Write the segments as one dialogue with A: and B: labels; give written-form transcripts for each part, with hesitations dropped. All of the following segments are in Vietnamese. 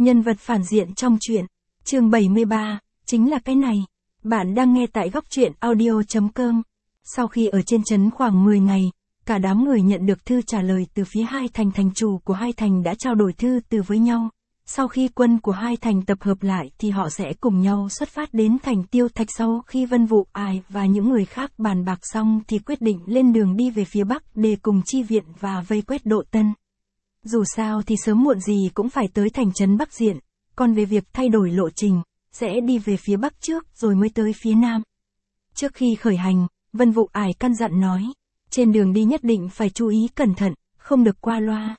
A: Nhân vật phản diện trong truyện. Chương 73, chính là cái này. Bạn đang nghe tại góc truyện audio.com. Sau khi ở trên trấn khoảng 10 ngày, cả đám người nhận được thư trả lời từ phía hai thành. Thành chủ của hai thành đã trao đổi thư từ với nhau. Sau khi quân của hai thành tập hợp lại thì họ sẽ cùng nhau xuất phát đến thành Tiêu Thạch. Sau khi Vân Vụ Ải và những người khác bàn bạc xong thì quyết định lên đường đi về phía Bắc để cùng chi viện và vây quét Độ Tân. Dù sao thì sớm muộn gì cũng phải tới thành trấn Bắc Diện, còn về việc thay đổi lộ trình, sẽ đi về phía Bắc trước rồi mới tới phía Nam. Trước khi khởi hành, Vân Vụ Ải căn dặn nói, trên đường đi nhất định phải chú ý cẩn thận, không được qua loa.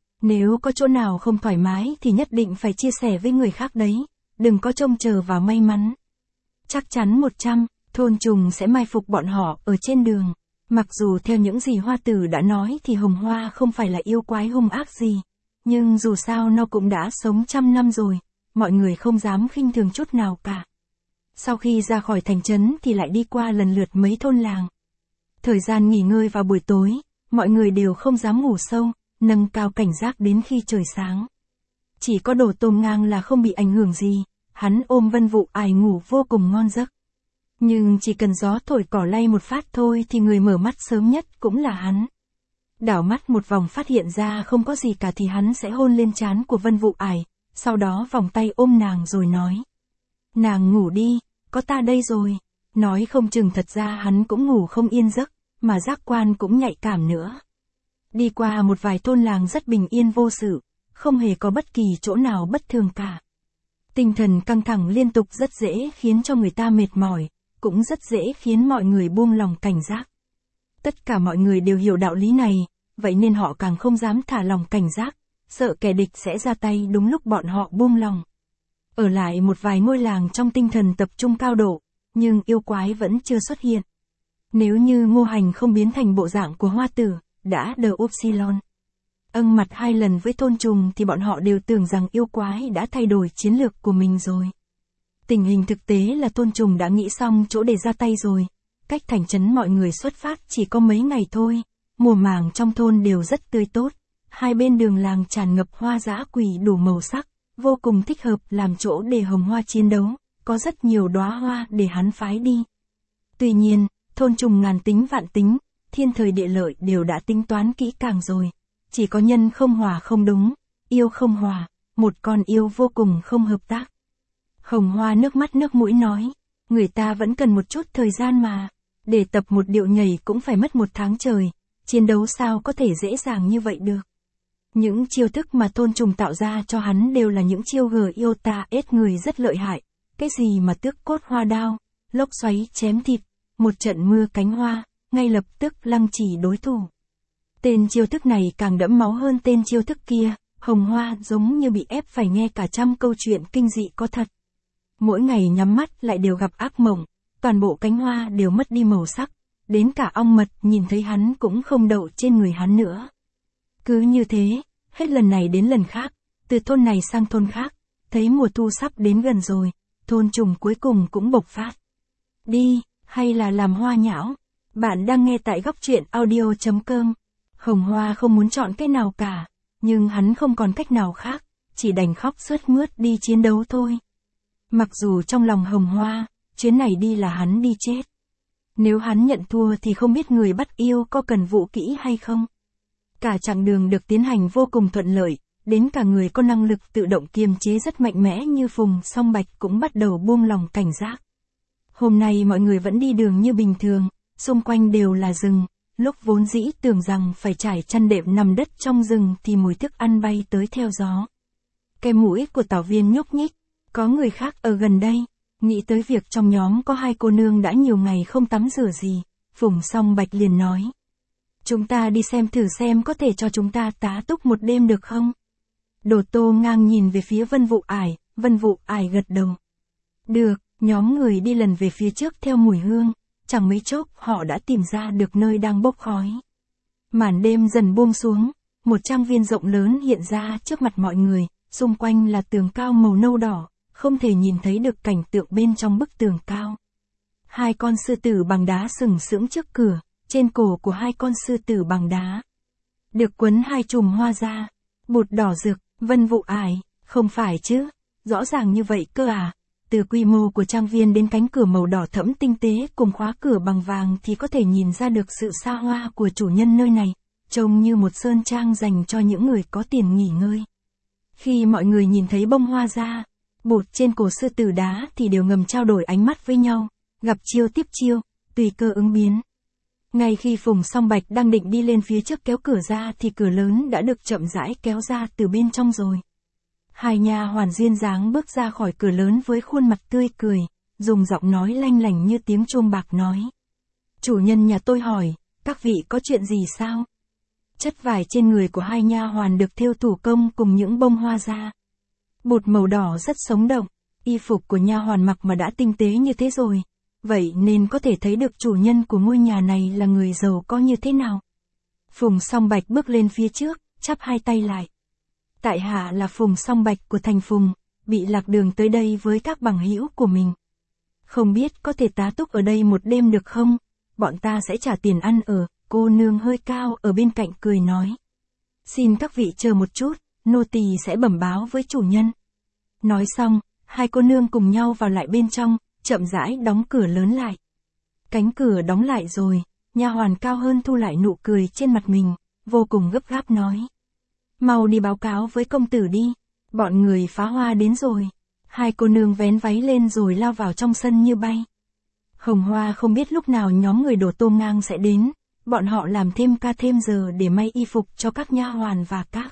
A: Nếu có chỗ nào không thoải mái thì nhất định phải chia sẻ với người khác đấy, đừng có trông chờ vào may mắn. Chắc chắn 100, thôn trùng sẽ mai phục bọn họ ở trên đường. Mặc dù theo những gì Hoa Tử đã nói thì Hồng Hoa không phải là yêu quái hung ác gì, nhưng dù sao nó cũng đã sống trăm năm rồi, mọi người không dám khinh thường chút nào cả. Sau khi ra khỏi thành trấn thì lại đi qua lần lượt mấy thôn làng. Thời gian nghỉ ngơi vào buổi tối, mọi người đều không dám ngủ sâu, nâng cao cảnh giác đến khi trời sáng. Chỉ có Đồ Tôm Ngang là không bị ảnh hưởng gì, hắn ôm Vân Vụ Ải ngủ vô cùng ngon giấc. Nhưng chỉ cần gió thổi cỏ lay một phát thôi thì người mở mắt sớm nhất cũng là hắn. Đảo mắt một vòng phát hiện ra không có gì cả thì hắn sẽ hôn lên trán của Vân Vụ Ải, sau đó vòng tay ôm nàng rồi nói. Nàng ngủ đi, có ta đây rồi. Nói không chừng thật ra hắn cũng ngủ không yên giấc, mà giác quan cũng nhạy cảm nữa. Đi qua một vài thôn làng rất bình yên vô sự, không hề có bất kỳ chỗ nào bất thường cả. Tinh thần căng thẳng liên tục rất dễ khiến cho người ta mệt mỏi, cũng rất dễ khiến mọi người buông lòng cảnh giác. Tất cả mọi người đều hiểu đạo lý này, vậy nên họ càng không dám thả lòng cảnh giác, sợ kẻ địch sẽ ra tay đúng lúc bọn họ buông lòng. Ở lại một vài ngôi làng trong tinh thần tập trung cao độ, nhưng yêu quái vẫn chưa xuất hiện. Nếu như Ngô Hành không biến thành bộ dạng của Hoa Tử, đã đờ Upsilon mặt 2 lần với thôn trùng thì bọn họ đều tưởng rằng yêu quái đã thay đổi chiến lược của mình rồi. Tình hình thực tế là thôn trùng đã nghĩ xong chỗ để ra tay rồi. Cách thành trấn mọi người xuất phát chỉ có mấy ngày thôi. Mùa màng trong thôn đều rất tươi tốt. Hai bên đường làng tràn ngập hoa dã quỷ đủ màu sắc, vô cùng thích hợp làm chỗ để Hồng Hoa chiến đấu. Có rất nhiều đóa hoa để hắn phái đi. Tuy nhiên, thôn trùng ngàn tính vạn tính, thiên thời địa lợi đều đã tính toán kỹ càng rồi. Chỉ có nhân không hòa không đúng, yêu không hòa, một con yêu vô cùng không hợp tác. Hồng Hoa nước mắt nước mũi nói, người ta vẫn cần một chút thời gian mà, để tập một điệu nhảy cũng phải mất 1 tháng trời, chiến đấu sao có thể dễ dàng như vậy được. Những chiêu thức mà thôn trùng tạo ra cho hắn đều là những chiêu yêu ta ết người rất lợi hại, cái gì mà tước cốt hoa đao, lốc xoáy chém thịt, một trận mưa cánh hoa, ngay lập tức lăng trì đối thủ. Tên chiêu thức này càng đẫm máu hơn tên chiêu thức kia, Hồng Hoa giống như bị ép phải nghe cả trăm câu chuyện kinh dị có thật. Mỗi ngày nhắm mắt lại đều gặp ác mộng, toàn bộ cánh hoa đều mất đi màu sắc, đến cả ong mật nhìn thấy hắn cũng không đậu trên người hắn nữa. Cứ như thế, hết lần này đến lần khác, từ thôn này sang thôn khác, thấy mùa thu sắp đến gần rồi, thôn trùng cuối cùng cũng bộc phát. Đi, hay là làm hoa nhão? Bạn đang nghe tại góc truyện audio.com. Hồng Hoa không muốn chọn cái nào cả, nhưng hắn không còn cách nào khác, chỉ đành khóc sướt mướt đi chiến đấu thôi. Mặc dù trong lòng Hồng Hoa, chuyến này đi là hắn đi chết. Nếu hắn nhận thua thì không biết người bắt yêu có cần vụ kỹ hay không. Cả chặng đường được tiến hành vô cùng thuận lợi, đến cả người có năng lực tự động kiềm chế rất mạnh mẽ như Phùng Song Bạch cũng bắt đầu buông lòng cảnh giác. Hôm nay mọi người vẫn đi đường như bình thường, xung quanh đều là rừng, lúc vốn dĩ tưởng rằng phải trải chăn đệm nằm đất trong rừng thì mùi thức ăn bay tới theo gió. Cái mũi của Tảo Viên nhúc nhích, có người khác ở gần đây, nghĩ tới việc trong nhóm có 2 cô nương đã nhiều ngày không tắm rửa gì, Phùng Song Bạch liền nói. Chúng ta đi xem thử xem có thể cho chúng ta tá túc một đêm được không? Đồ Tô Ngang nhìn về phía Vân Vụ Ải gật đầu. Được, nhóm người đi lần về phía trước theo mùi hương, chẳng mấy chốc họ đã tìm ra được nơi đang bốc khói. Màn đêm dần buông xuống, một trang viên rộng lớn hiện ra trước mặt mọi người, xung quanh là tường cao màu nâu đỏ, không thể nhìn thấy được cảnh tượng bên trong bức tường cao. 2 con sư tử bằng đá sừng sững trước cửa, trên cổ của 2 con sư tử bằng đá được quấn 2 chùm hoa ra, bột đỏ rực. Vân Vụ Ải, Không phải chứ, rõ ràng như vậy cơ à. Từ quy mô của trang viên đến cánh cửa màu đỏ thẫm tinh tế cùng khóa cửa bằng vàng thì có thể nhìn ra được sự xa hoa của chủ nhân nơi này, trông như một sơn trang dành cho những người có tiền nghỉ ngơi. Khi mọi người nhìn thấy bông hoa da, bột trên cổ sư tử đá thì đều ngầm trao đổi ánh mắt với nhau, gặp chiêu tiếp chiêu, tùy cơ ứng biến. Ngay khi Phùng Song Bạch đang định đi lên phía trước kéo cửa ra thì cửa lớn đã được chậm rãi kéo ra từ bên trong rồi. Hai nha hoàn duyên dáng bước ra khỏi cửa lớn với khuôn mặt tươi cười, dùng giọng nói lanh lảnh như tiếng chuông bạc nói. Chủ nhân nhà tôi hỏi, các vị có chuyện gì sao? Chất vải trên người của hai nha hoàn được thêu thủ công cùng những bông hoa da. Bột màu đỏ rất sống động, y phục của nha hoàn mặc mà đã tinh tế như thế rồi. Vậy nên có thể thấy được chủ nhân của ngôi nhà này là người giàu có như thế nào. Phùng Song Bạch bước lên phía trước, chắp hai tay lại. Tại hạ là Phùng Song Bạch của thành Phùng, bị lạc đường tới đây với các bằng hữu của mình. Không biết có thể tá túc ở đây một đêm được không? Bọn ta sẽ trả tiền ăn ở. Cô nương hơi cao ở bên cạnh cười nói. Xin các vị chờ một chút, nô tỳ sẽ bẩm báo với chủ nhân. Nói xong, hai cô nương cùng nhau vào lại bên trong, chậm rãi đóng cửa lớn lại. Cánh cửa đóng lại rồi, nha hoàn cao hơn thu lại nụ cười trên mặt mình, vô cùng gấp gáp nói. Mau đi báo cáo với công tử đi, bọn người phá hoa đến rồi. Hai cô nương vén váy lên rồi lao vào trong sân như bay. Hồng Hoa không biết lúc nào nhóm người Đổ Tô Ngang sẽ đến. Bọn họ làm thêm ca thêm giờ để may y phục cho các nha hoàn và các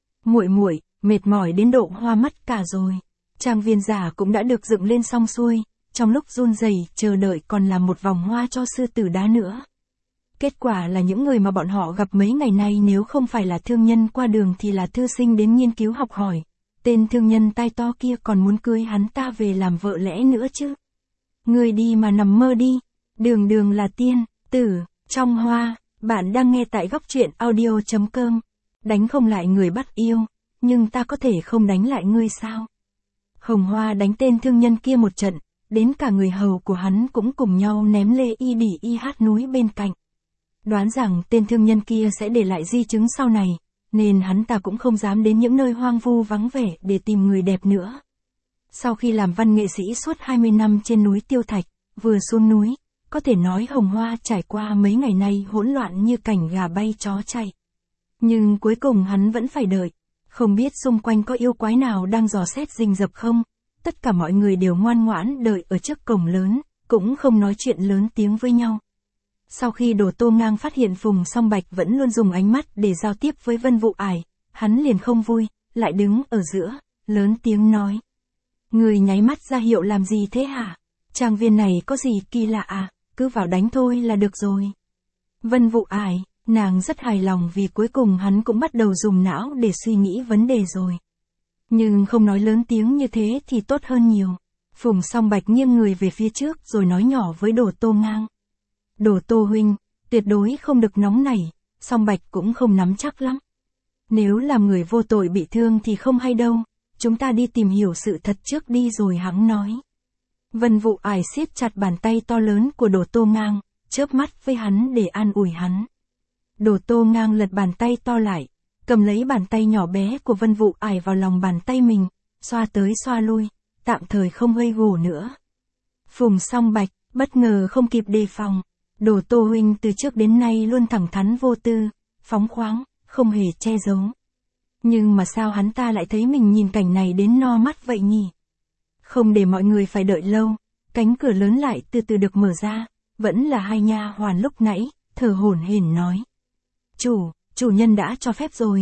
A: muội, mệt mỏi đến độ hoa mắt cả rồi. Trang viên giả cũng đã được dựng lên xong xuôi, trong lúc run rẩy chờ đợi còn làm một vòng hoa cho sư tử đá nữa. Kết quả là những người mà bọn họ gặp mấy ngày nay nếu không phải là thương nhân qua đường thì là thư sinh đến nghiên cứu học hỏi. Tên thương nhân tai to kia còn muốn cưới hắn ta về làm vợ lẽ nữa chứ. Người đi mà nằm mơ đi, đường đường là tiên, tử. Trong hoa, bạn đang nghe tại góc truyện audio.com. Đánh không lại người bắt yêu, nhưng ta có thể không đánh lại ngươi sao? Hồng Hoa đánh tên thương nhân kia một trận, đến cả người hầu của hắn cũng cùng nhau ném lê y đỉ y hát núi bên cạnh. Đoán rằng tên thương nhân kia sẽ để lại di chứng sau này, nên hắn ta cũng không dám đến những nơi hoang vu vắng vẻ để tìm người đẹp nữa. Sau khi làm văn nghệ sĩ suốt 20 năm trên núi Tiêu Thạch, vừa xuống núi, có thể nói Hồng Hoa trải qua mấy ngày nay hỗn loạn như cảnh gà bay chó chạy. Nhưng cuối cùng hắn vẫn phải đợi. Không biết xung quanh có yêu quái nào đang dò xét rình rập không? Tất cả mọi người đều ngoan ngoãn đợi ở trước cổng lớn, cũng không nói chuyện lớn tiếng với nhau. Sau khi Đổ Tô Ngang phát hiện Phùng Song Bạch vẫn luôn dùng ánh mắt để giao tiếp với Vân Vụ Ải, hắn liền không vui, lại đứng ở giữa, lớn tiếng nói. Người nháy mắt ra hiệu làm gì thế hả? Trang viên này có gì kỳ lạ à? Cứ vào đánh thôi là được rồi. Vân Vụ Ải, nàng rất hài lòng vì cuối cùng hắn cũng bắt đầu dùng não để suy nghĩ vấn đề rồi. Nhưng không nói lớn tiếng như thế thì tốt hơn nhiều. Phùng Song Bạch nghiêng người về phía trước rồi nói nhỏ với Đổ Tô Ngang. Đổ Tô huynh, tuyệt đối không được nóng nảy, Song Bạch cũng không nắm chắc lắm. Nếu làm người vô tội bị thương thì không hay đâu, chúng ta đi tìm hiểu sự thật trước đi rồi hắn nói. Vân Vụ Ải siết chặt bàn tay to lớn của Đổ Tô Ngang, chớp mắt với hắn để an ủi hắn. Đổ Tô Ngang lật bàn tay to lại, cầm lấy bàn tay nhỏ bé của Vân Vụ Ải vào lòng bàn tay mình, xoa tới xoa lui, tạm thời không gây gổ nữa. Phùng Song Bạch, bất ngờ không kịp đề phòng. Đổ Tô huynh từ trước đến nay luôn thẳng thắn vô tư, phóng khoáng, không hề che giấu. Nhưng mà sao hắn ta lại thấy mình nhìn cảnh này đến no mắt vậy nhỉ? Không để mọi người phải đợi lâu, cánh cửa lớn lại từ từ được mở ra, vẫn là hai nha hoàn lúc nãy, thở hổn hển nói. Chủ nhân đã cho phép rồi,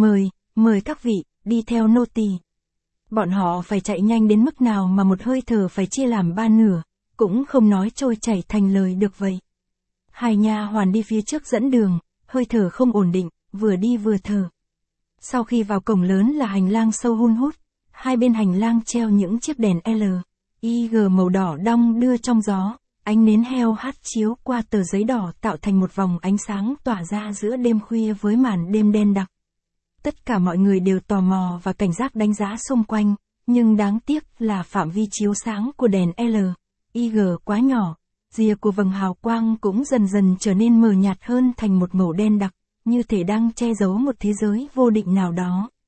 A: mời các vị, đi theo nô tỳ. Bọn họ phải chạy nhanh đến mức nào mà một hơi thở phải chia làm ba nửa, cũng không nói trôi chảy thành lời được vậy. Hai nha hoàn đi phía trước dẫn đường, hơi thở không ổn định, vừa đi vừa thở. Sau khi vào cổng lớn là hành lang sâu hun hút, hai bên hành lang treo những chiếc đèn LED màu đỏ đong đưa trong gió, ánh nến heo hắt chiếu qua tờ giấy đỏ tạo thành một vòng ánh sáng tỏa ra giữa đêm khuya với màn đêm đen đặc. Tất cả mọi người đều tò mò và cảnh giác đánh giá xung quanh, nhưng đáng tiếc là phạm vi chiếu sáng của đèn LED quá nhỏ, rìa của vầng hào quang cũng dần dần trở nên mờ nhạt hơn thành một màu đen đặc, như thể đang che giấu một thế giới vô định nào đó.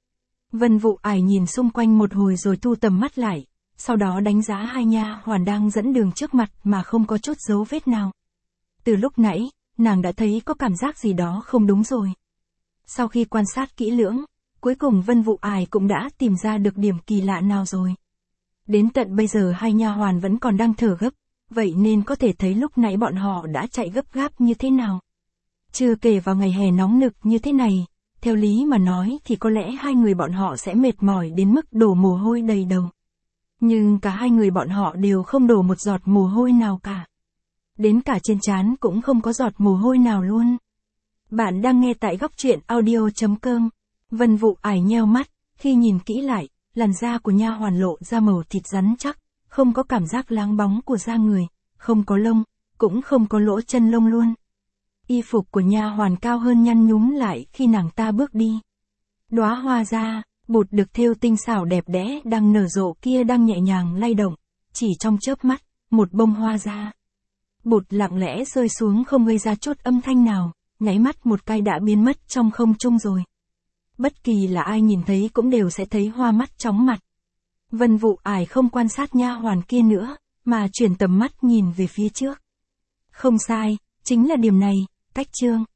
A: Vân Vụ Ải nhìn xung quanh một hồi rồi thu tầm mắt lại, sau đó đánh giá hai nha hoàn đang dẫn đường trước mặt mà không có chút dấu vết nào. Từ lúc nãy, nàng đã thấy có cảm giác gì đó không đúng rồi. Sau khi quan sát kỹ lưỡng, cuối cùng Vân Vụ Ải cũng đã tìm ra được điểm kỳ lạ nào rồi. Đến tận bây giờ hai nha hoàn vẫn còn đang thở gấp, vậy nên có thể thấy lúc nãy bọn họ đã chạy gấp gáp như thế nào. Chưa kể vào ngày hè nóng nực như thế này, theo lý mà nói thì có lẽ hai người bọn họ sẽ mệt mỏi đến mức đổ mồ hôi đầy đầu. Nhưng cả hai người bọn họ đều không đổ một giọt mồ hôi nào cả. Đến cả trên trán cũng không có giọt mồ hôi nào luôn. Bạn đang nghe tại góc truyện audio.com. Vân Vụ Ải nheo mắt, khi nhìn kỹ lại, làn da của nha hoàn lộ ra màu thịt rắn chắc, không có cảm giác láng bóng của da người, không có lông, cũng không có lỗ chân lông luôn. Y phục của nha hoàn cao hơn nhăn nhúm lại khi nàng ta bước đi. Đóa hoa da, bột được thêu tinh xảo đẹp đẽ đang nở rộ kia đang nhẹ nhàng lay động, chỉ trong chớp mắt, một bông hoa da. Bột lặng lẽ rơi xuống không gây ra chút âm thanh nào, nháy mắt một cái đã biến mất trong không trung rồi. Bất kỳ là ai nhìn thấy cũng đều sẽ thấy hoa mắt chóng mặt. Vân Vụ Ải không quan sát nha hoàn kia nữa, mà chuyển tầm mắt nhìn về phía trước. Không sai, chính là điểm này, cách chương.